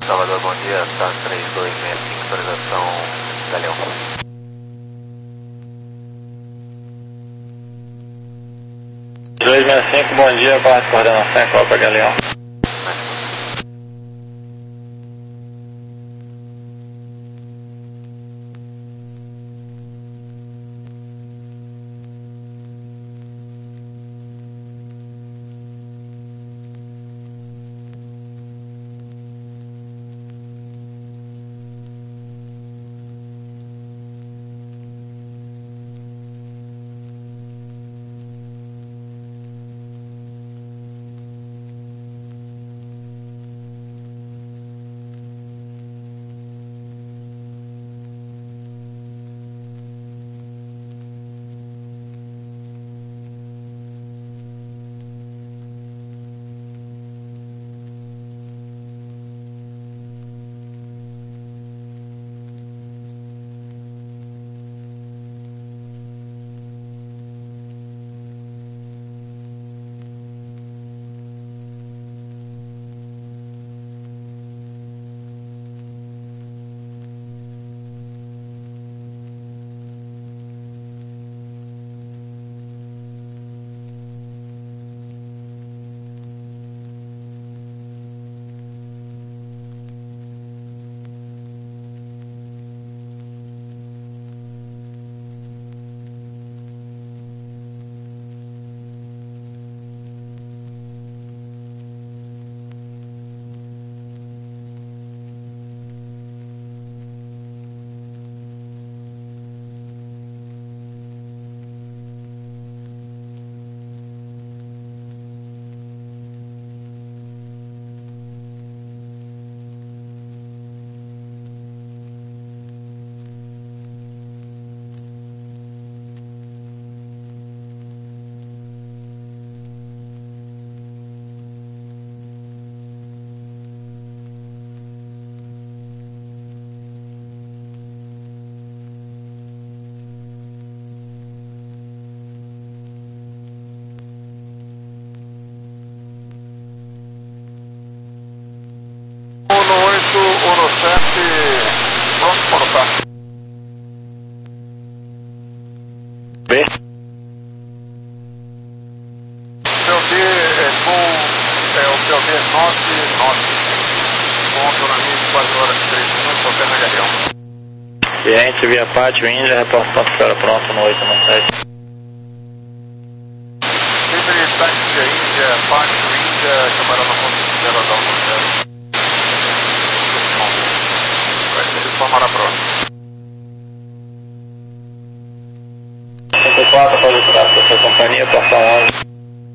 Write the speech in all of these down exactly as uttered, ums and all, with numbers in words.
Salvador, bom dia, tá três dois seis cinco, autorização Galeão. dois seis cinco, bom dia, base coordenação em Copa Galeão. Ouro sete, pronto para lutar. B. P O B é Gol, é o P O B é nove nove. Ponto na minha, quatro horas e três minutos, qualquer na Galeão. Cliente via pátio Índia, reporte ponto-feira pronto no oito no sete. Livre táxi Índia, pátio Índia, camarada ponto zero, dá um zero. Vai ser de forma na próxima. cinquenta e quatro, pode entrar para sua companhia, portão onze.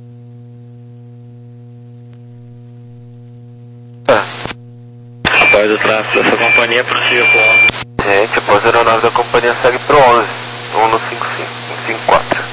Após o tráfego dessa companhia, prossiga por onze. Gente, após a aeronave da companhia segue pro onze, um no cinco cinco, cinco quatro.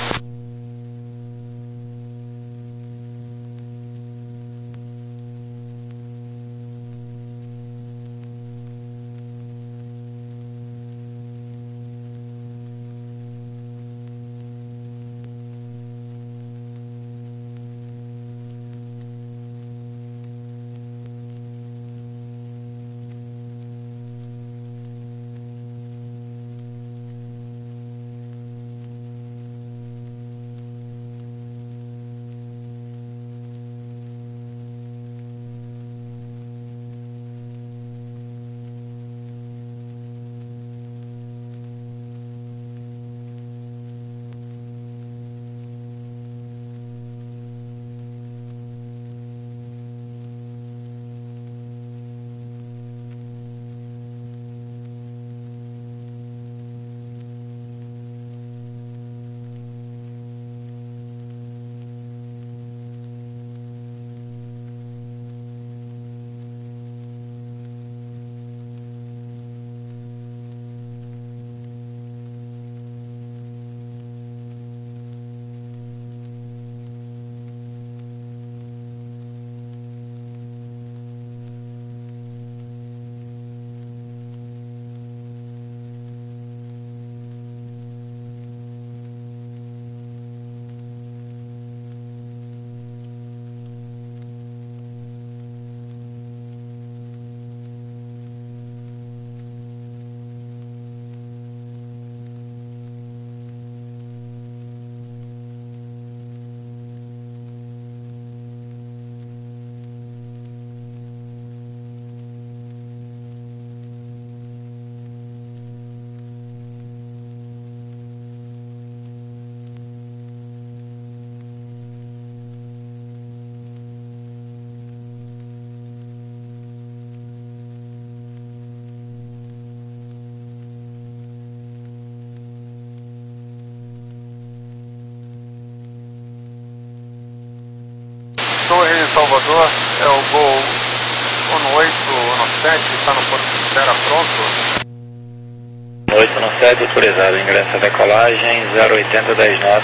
Torre, Salvador, é o Gol um oito um sete, está no Porto de Espera, pronto. oito no sete, autorizado, ingresso a decolagem, zero oitenta, dez nove.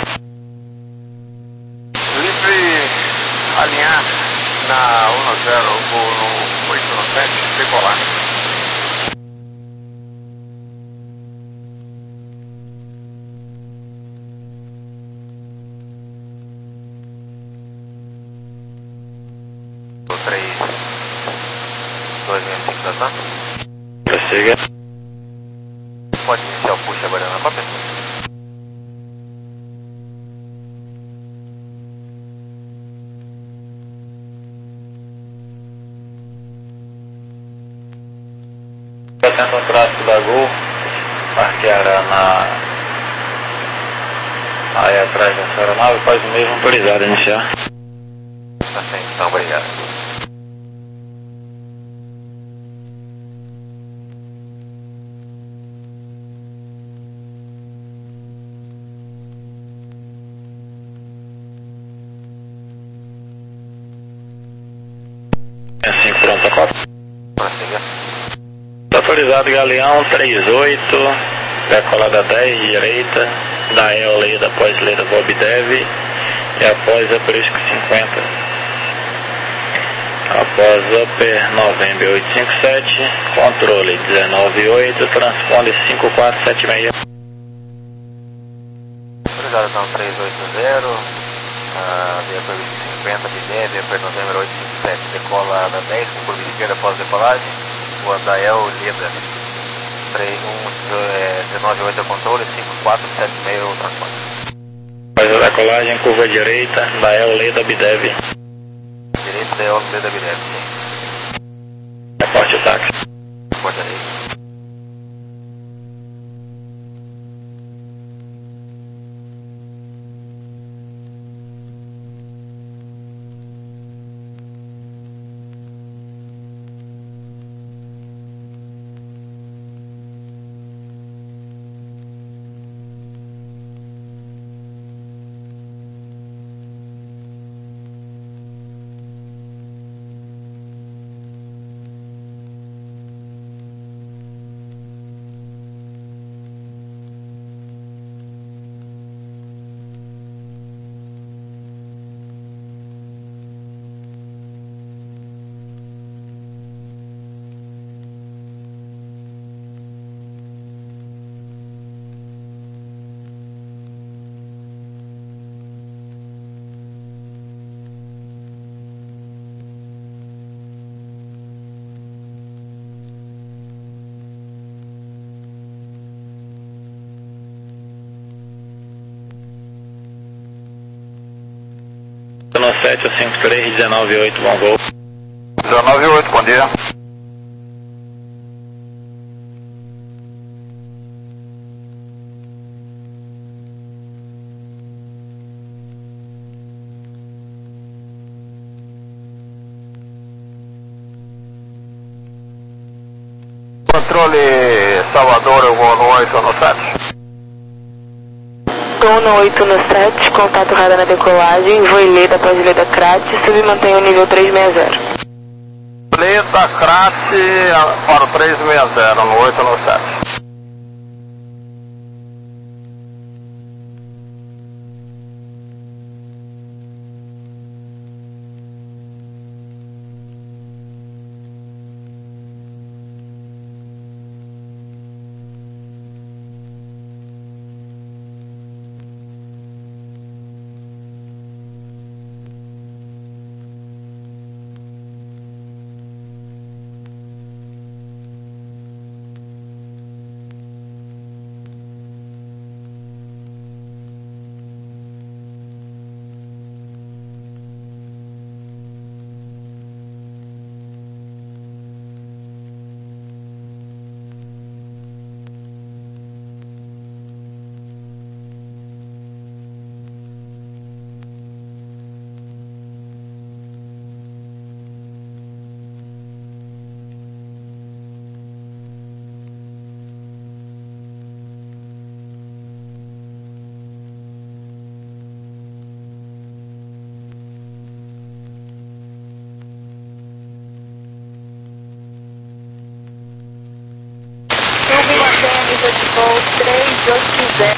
Livre alinhar na um zero, Gol no oito no sete, decolar. três, dois, cinco, tá tanto? Prossiga. Pode iniciar o push agora na cópia? Atento ao tráfego da Gol, parqueará na aí atrás da sua aeronave, faz o mesmo, autorizado, iniciar. Tá certo, então, obrigado. Assim, pronto, a cópia. Prossiga. Autorizado, Galeão, trinta e oito, decolada dez, direita, da E O Leda após Leda Bob Dev e após Aprisco cinquenta. Após Upper November oitocentos e cinquenta e sete, controle dezenove oito, transponde cinco quatro sete seis. Autorizado, então, três oito zero, uh, via curva de cinquenta, B D, via curva November oitocentos e cinquenta e sete, decola da dez, com curva de esquerda após decolagem, o Andael Leda, dezenove oito é controle, cinco quatro sete seis o transporte. Após a decolagem, curva direita, da E O Leda Bidev. Direito da E O Leda Bidev, sim. Reporte o táxi. Porta direita. No sete cinco três, dezenove oito, bom voo. dezenove oito, bom dia. Controle Salvador, eu vou no oito no sete. Gol no oito no sete, contato radar na decolagem, voo Leda após Leda Crate, submantém o nível trezentos e sessenta. Leda Crate para o trezentos e sessenta, no oito no sete. de onde quiser.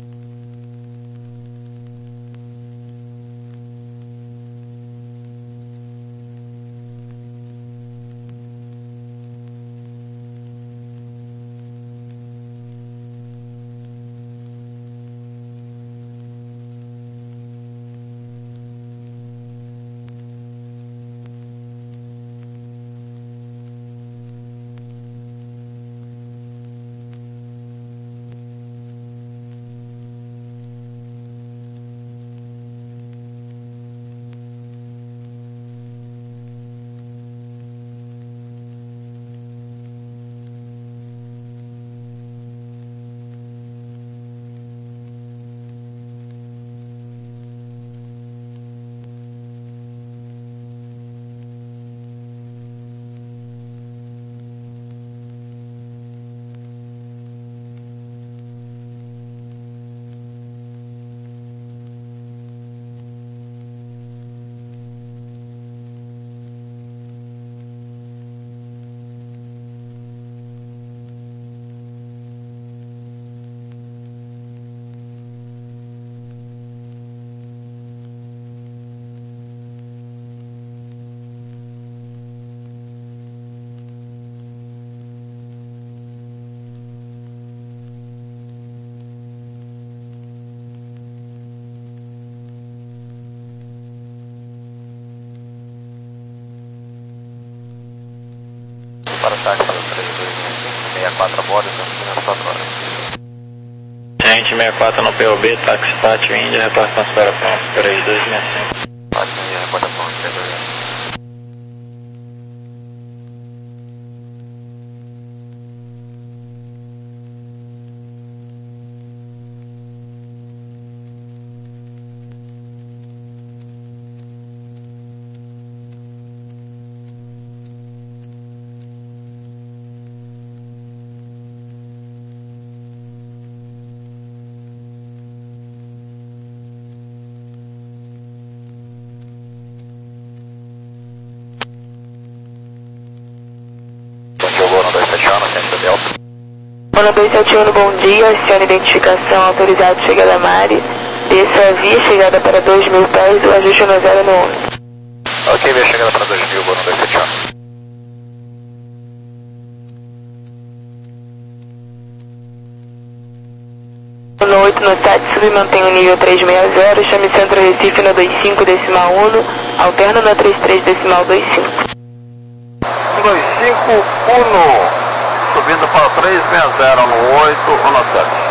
Para o táxi três dois cinco, sessenta e quatro a bordo, estamos nas quatro horas. Gente, sessenta e quatro no P O B, táxi Pátio Índia, reporte para ponto três dois seis cinco. Pátio Índia, reporta ponto três dois seis cinco. Ono dois sete um, bom dia, acione identificação, autorizado, chegada a Mari. Desça a via, chegada para dois mil pés, o ajuste no zero no onze. Ok, via chegada para dois mil, Ono dois sete um. No oito no sete, sub mantém o nível trezentos e sessenta, chame Centro Recife no vinte e cinco decimal um, alterno no trinta e três decimal vinte e cinco. dois cinco um. Subindo para trezentos e sessenta no oito ou no sete.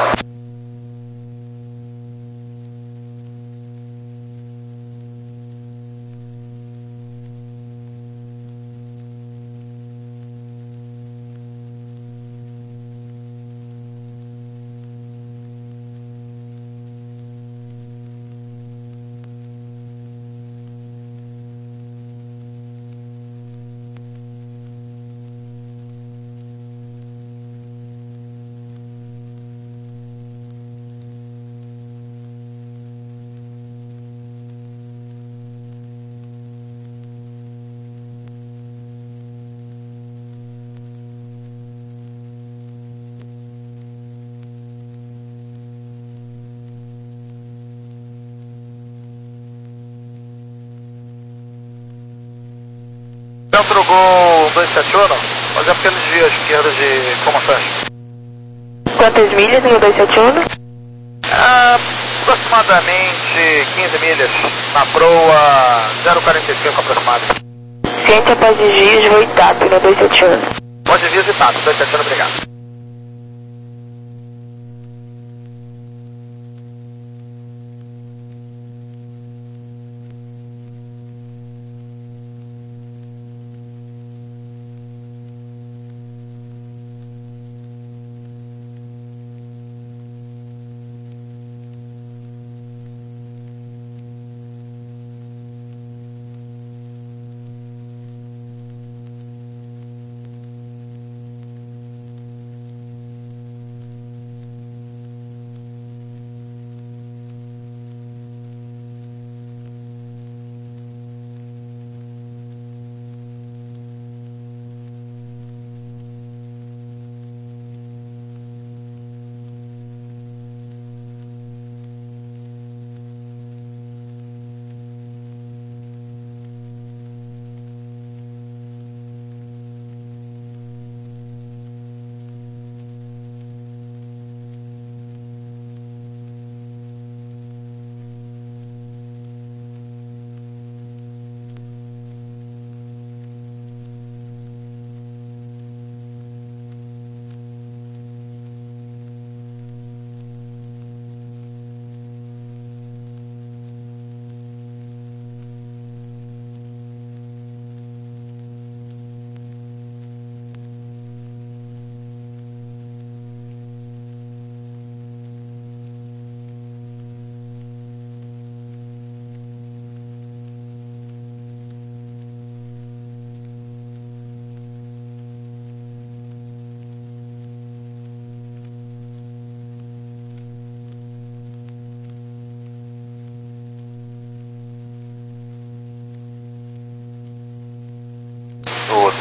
Centro Gol dois sete um, fazer um pequeno desvio à esquerda de Comações. Quantas milhas no dois sete um? Ah, aproximadamente quinze milhas, na proa zero quarenta e cinco aproximadamente. Ciente após desvios, voo TAP no dois sete um. Pode visitar, dois sete um, obrigado.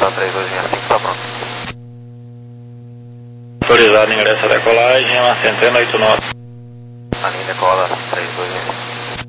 Tá três dois seis cinco, tá pronto. Autorizado ingresso à decolagem, uma centena oito nove. A linha decola três dois seis cinco.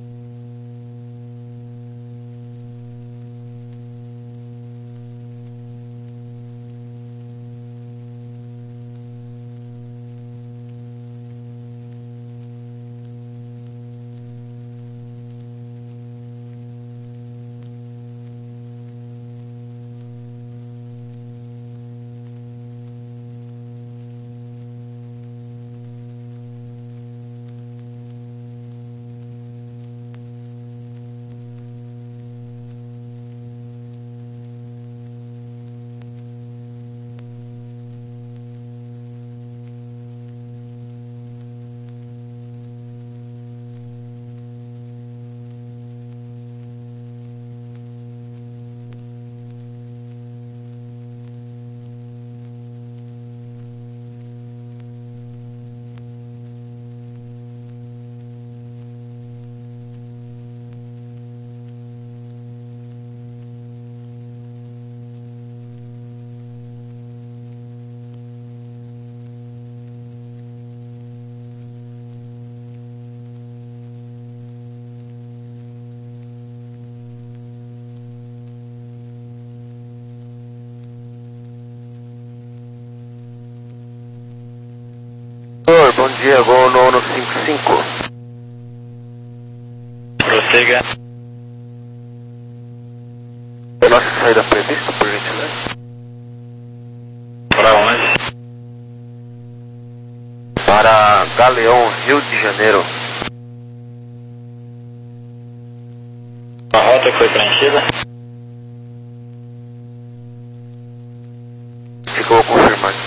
Bom dia, voo nono cinco cinco. Prossiga. É nossa saída prevista, por gentileza? Para onde? Para Galeão, Rio de Janeiro. A rota foi preenchida? Ficou confirmado.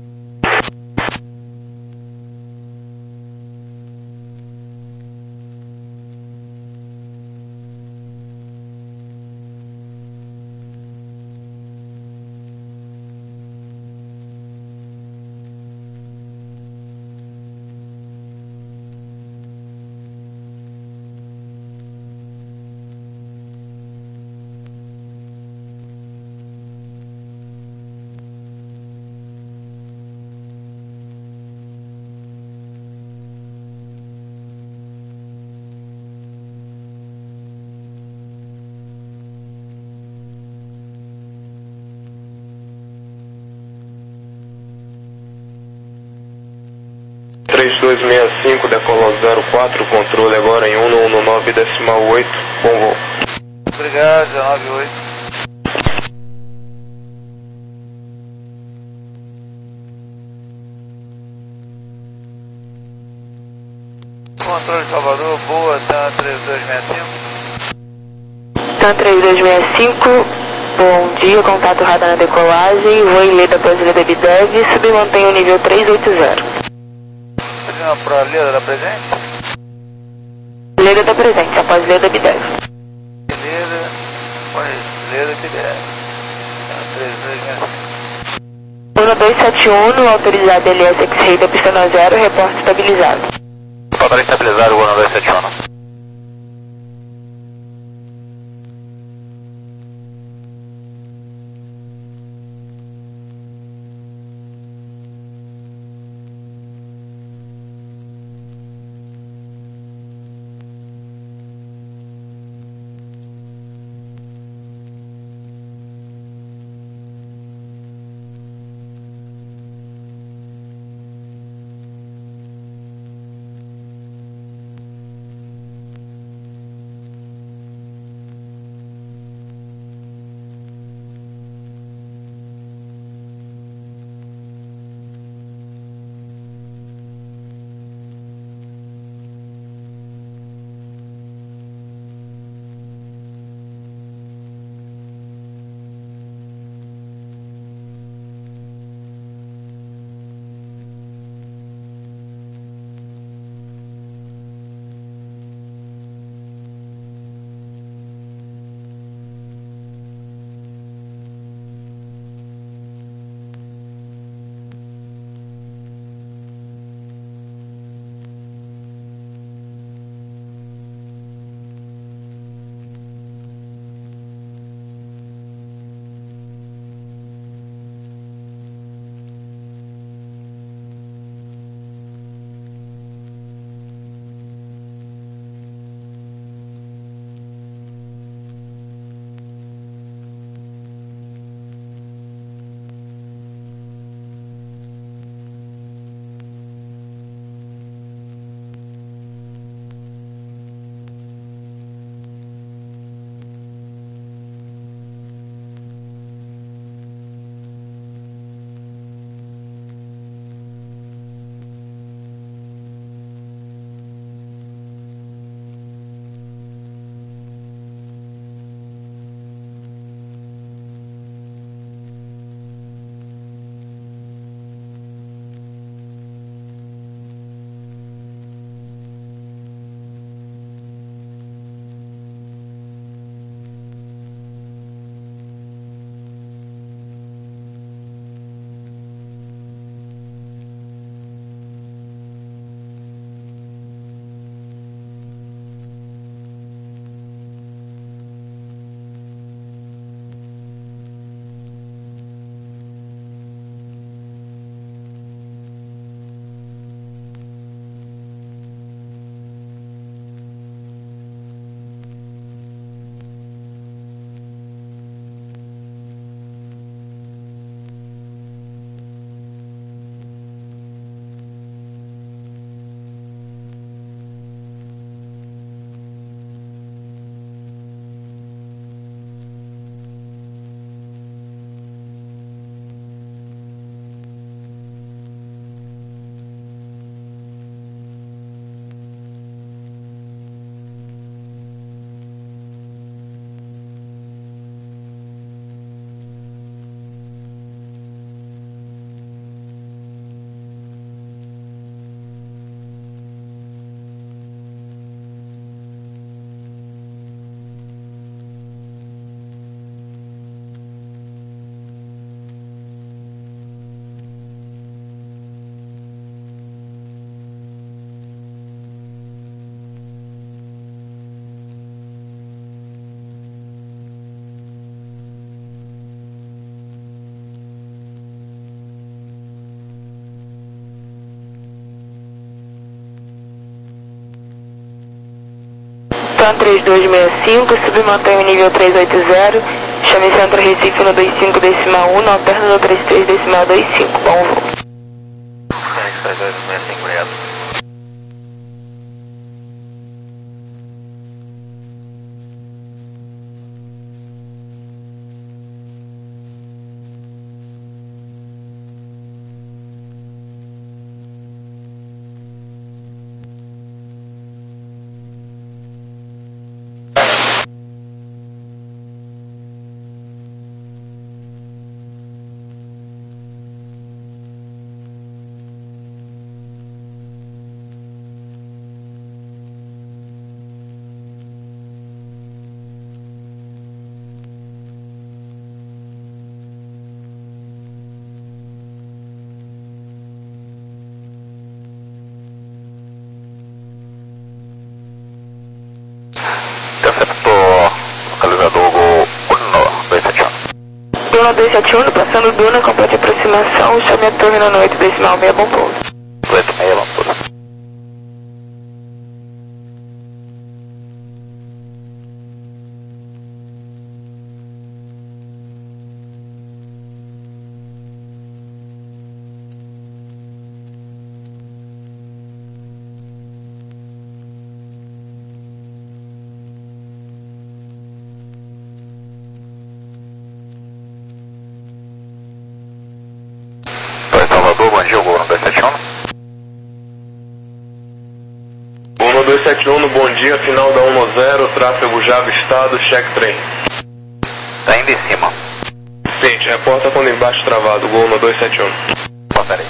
três dois seis cinco, decola zero quatro, controle agora em um um nove decimal oito, bom voo. Obrigado, dezenove oito. Controle Salvador, boa, tá três dois seis cinco. Tá três dois seis cinco, bom dia, contato radar na decolagem, vou em Leda após Leda Bidev, submantém o nível três oito zero. Para Leda da presente? Leda da presente, após Leda Bidev. Leda, após Leda Bidev. três dois seis cinco. um dois sete um, autorizado L S X-Ray da pista no zero, reporte estabilizado. Falta estabilizar o ano dois sete um. Pan três dois seis cinco, submantenha o nível trezentos e oitenta, chame Centro Recife no vinte e cinco decimal um, na perna do trinta e três decimal vinte e cinco, bom voo. Fênix trinta e dois sessenta e cinco, obrigado. Duna dois sete um, passando Duna, complete aproximação, chame a torre no oito decimal seis, bom pouso. oito seis, bom pouso. Bom dia, Gol no dois sete um. Gol no dois sete um, bom dia, final da um zero, tráfego Java Estado, check trem. Tá indo em cima. Ciente, reporta quando embaixo travado, Gol no dois sete um. Pô, peraí.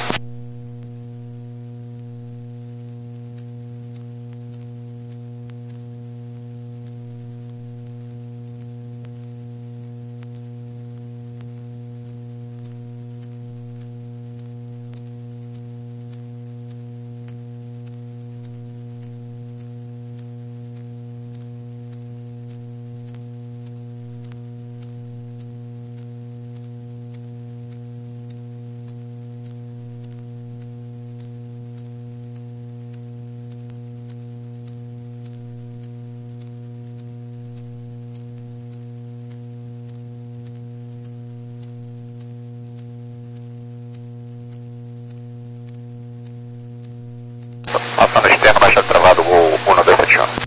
Passando externo, baixa travado, Gol um dois sete um.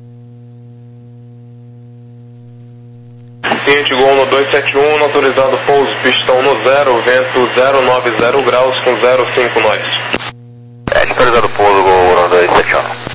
Ciente, Gol no dois sete um, autorizado pouso, pistão no zero, vento zero nove zero graus com zero cinco nós. É, autorizado pouso, Gol no dois sete um.